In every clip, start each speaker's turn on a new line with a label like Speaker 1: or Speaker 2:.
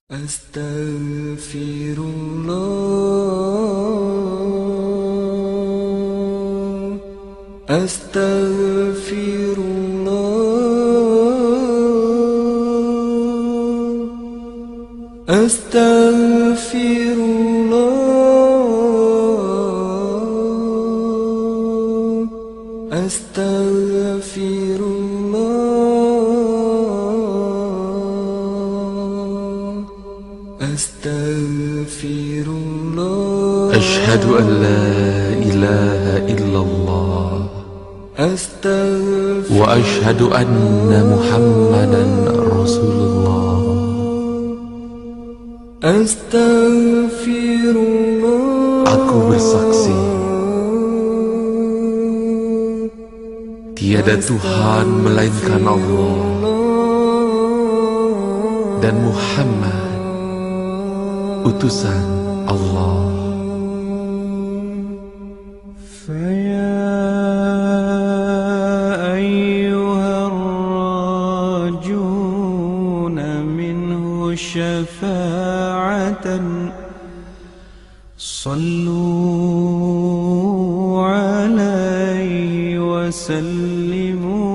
Speaker 1: Astaghfirullah, astaghfirullah, astaghfirullah, astaghfirullah. Astaghfirullah.
Speaker 2: Asyhadu an la ilaha illallah.
Speaker 1: Astaghfirullah.
Speaker 2: Wa asyhadu anna Muhammadan Rasulullah.
Speaker 1: Astaghfirullah.
Speaker 2: Aku bersaksi tiada Tuhan melainkan Allah, dan Muhammad utusan Allah.
Speaker 1: Faya ayyuhar rajuna minhu syafa'atan, sallu alaihi wa sallimu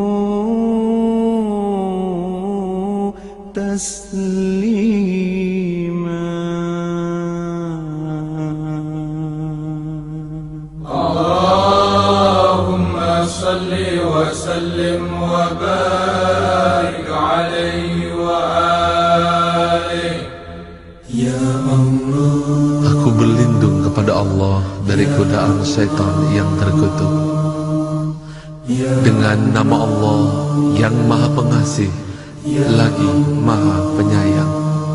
Speaker 1: taslima.
Speaker 3: Allahumma salli wa sallim wa barik alaihi wa alihi.
Speaker 1: Ya Allah,
Speaker 2: Aku berlindung kepada Allah dari godaan syaitan yang terkutuk. Dengan nama Allah yang Maha Pengasih lagi Maha Penyayang.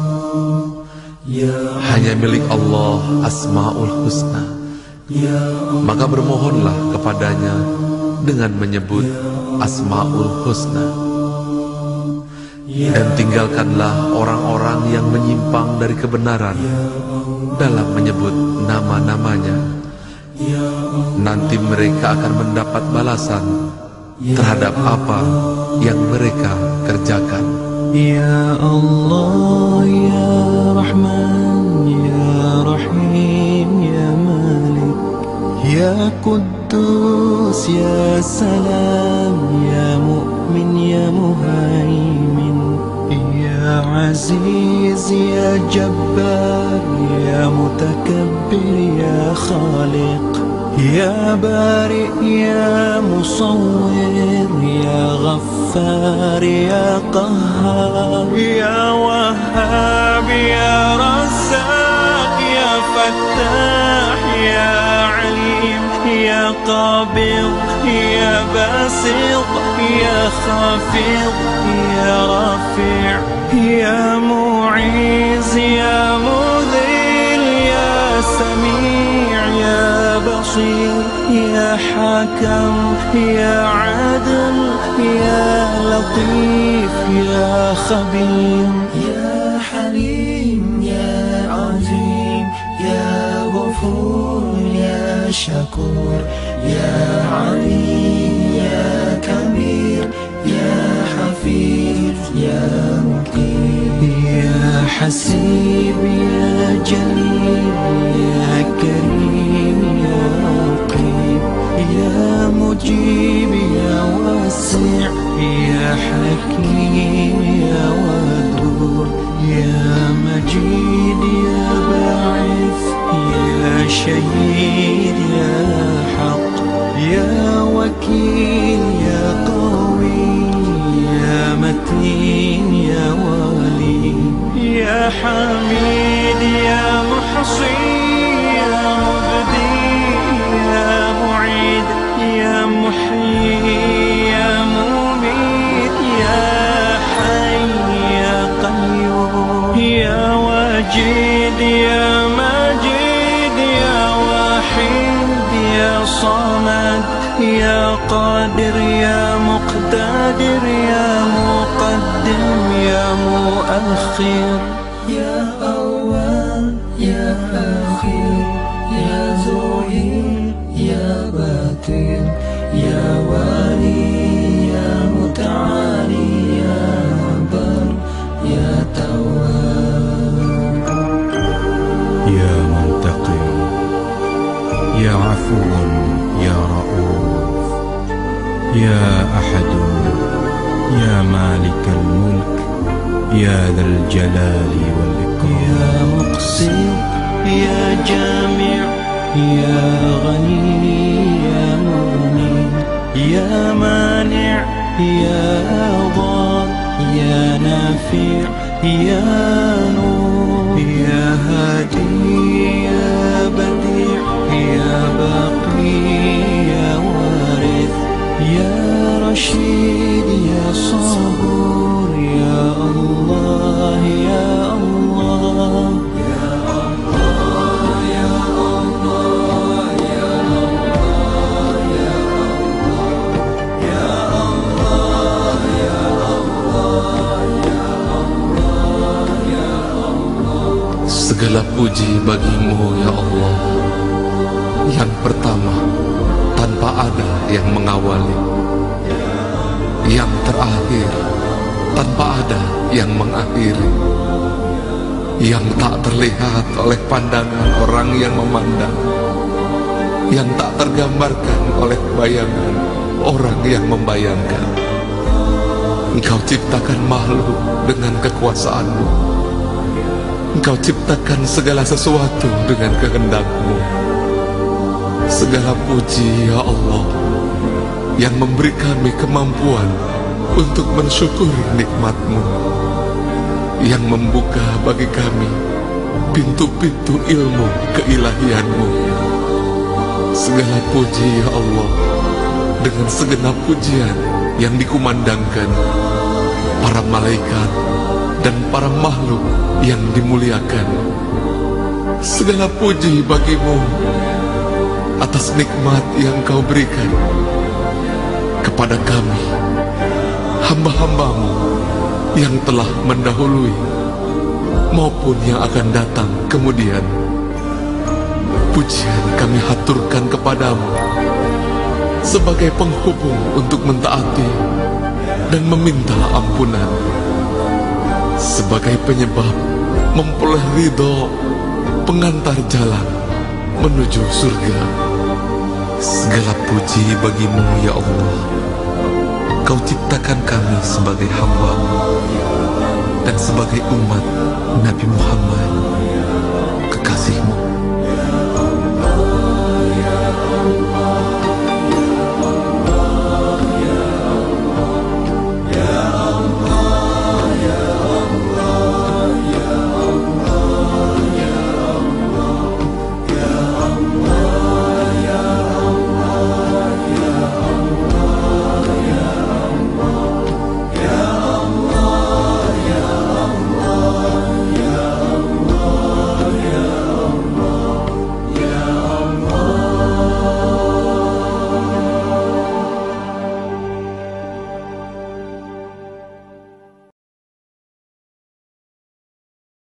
Speaker 2: Hanya milik Allah Asmaul Husna, maka bermohonlah kepadanya dengan menyebut Asmaul Husna. Dan tinggalkanlah orang-orang yang menyimpang dari kebenaran dalam menyebut nama-namanya. Nanti mereka akan mendapat balasan terhadap apa yang mereka kerjakan.
Speaker 1: Ya Allah, Ya Rahman, Ya Rahim, Ya Malik, Ya Quddus, Ya Salam, Ya Mu'min, Ya Muhaimin, Ya Aziz, Ya Jabbar, Ya Mutakabbir, Ya Khaliq, Ya Bari, Ya Musawwir, Ya Ghaffar, Ya Qahhar, Ya Wahhab, Ya Razzaq, Ya Fattah, Ya Alim, Ya Qabid, Ya Basit, Ya Khafid, Ya Rafi', Ya Mu'iz, Ya Mudhil, Ya Sami', Ya Basir, Ya Hakam, Ya Adil, Ya Latif, Ya Khabir, Ya Halim, Ya Azim, Ya Ghafur, Ya Shakur, Ya Ali, Ya Kabir, Ya Hafiz, Ya Muqim, Ya Hasib, Ya Jalil, Ya Karim, Ya Raqib, Ya Mujib, Ya Wasi', Ya Hakim, Ya Wadud, Ya Majid, Ya Ba'ith, Ya Shahid, Ya Haq, Ya Wakil, Ya Qawi, Ya Matin, Ya Wali, Ya Hamid, Ya Muhsi, Ya Mubdi, Ya Mu'id, Ya Muhyi, Ya Mumit, Ya Hayy, Ya Qayyum, Ya Wajid, Ya Majid, Ya Wahid, Ya Samad, Ya Qadir, Ya Muqtadir, Ya Muqaddim, Ya Muakhir, Ya Awwal, Ya Akhir, Ya Zuhir, Ya Batin, Ya Wali, Ya Muta'ali, Ya Bar, Ya Tawwab. يا أحد يا مالك الملك يا ذا الجلال والإكرام يا مقسم يا جامع يا غني يا مغني يا مانع يا ضار يا نافع يا نور يا هادي يا بديع يا باقي يا وارث يا رشيد يا صبور يا الله يا الله يا الله يا الله يا الله يا الله يا الله يا Allah ya Allah ya Allah.
Speaker 2: Segala puji bagimu ya Allah, yang pertama tanpa ada yang mengawali, yang terakhir tanpa ada yang mengakhiri, yang tak terlihat oleh pandangan orang yang memandang, yang tak tergambarkan oleh bayangan orang yang membayangkan. Engkau ciptakan makhluk dengan kekuasaan-Mu. Engkau ciptakan segala sesuatu dengan kehendak-Mu. Segala puji ya Allah yang memberi kami kemampuan untuk mensyukuri nikmat-Mu, yang membuka bagi kami pintu-pintu ilmu keilahian-Mu. Segala puji ya Allah dengan segenap pujian yang dikumandangkan para malaikat dan para makhluk yang dimuliakan. Segala puji bagimu atas nikmat yang Kau berikan kepada kami, hamba-hambamu yang telah mendahului maupun yang akan datang kemudian. Pujian kami haturkan kepadamu sebagai penghubung untuk mentaati dan meminta ampunan, sebagai penyebab memperoleh ridho, pengantar jalan menuju surga. Segala puji bagimu ya Allah. Kau ciptakan kami sebagai hamba-Mu dan sebagai umat Nabi Muhammad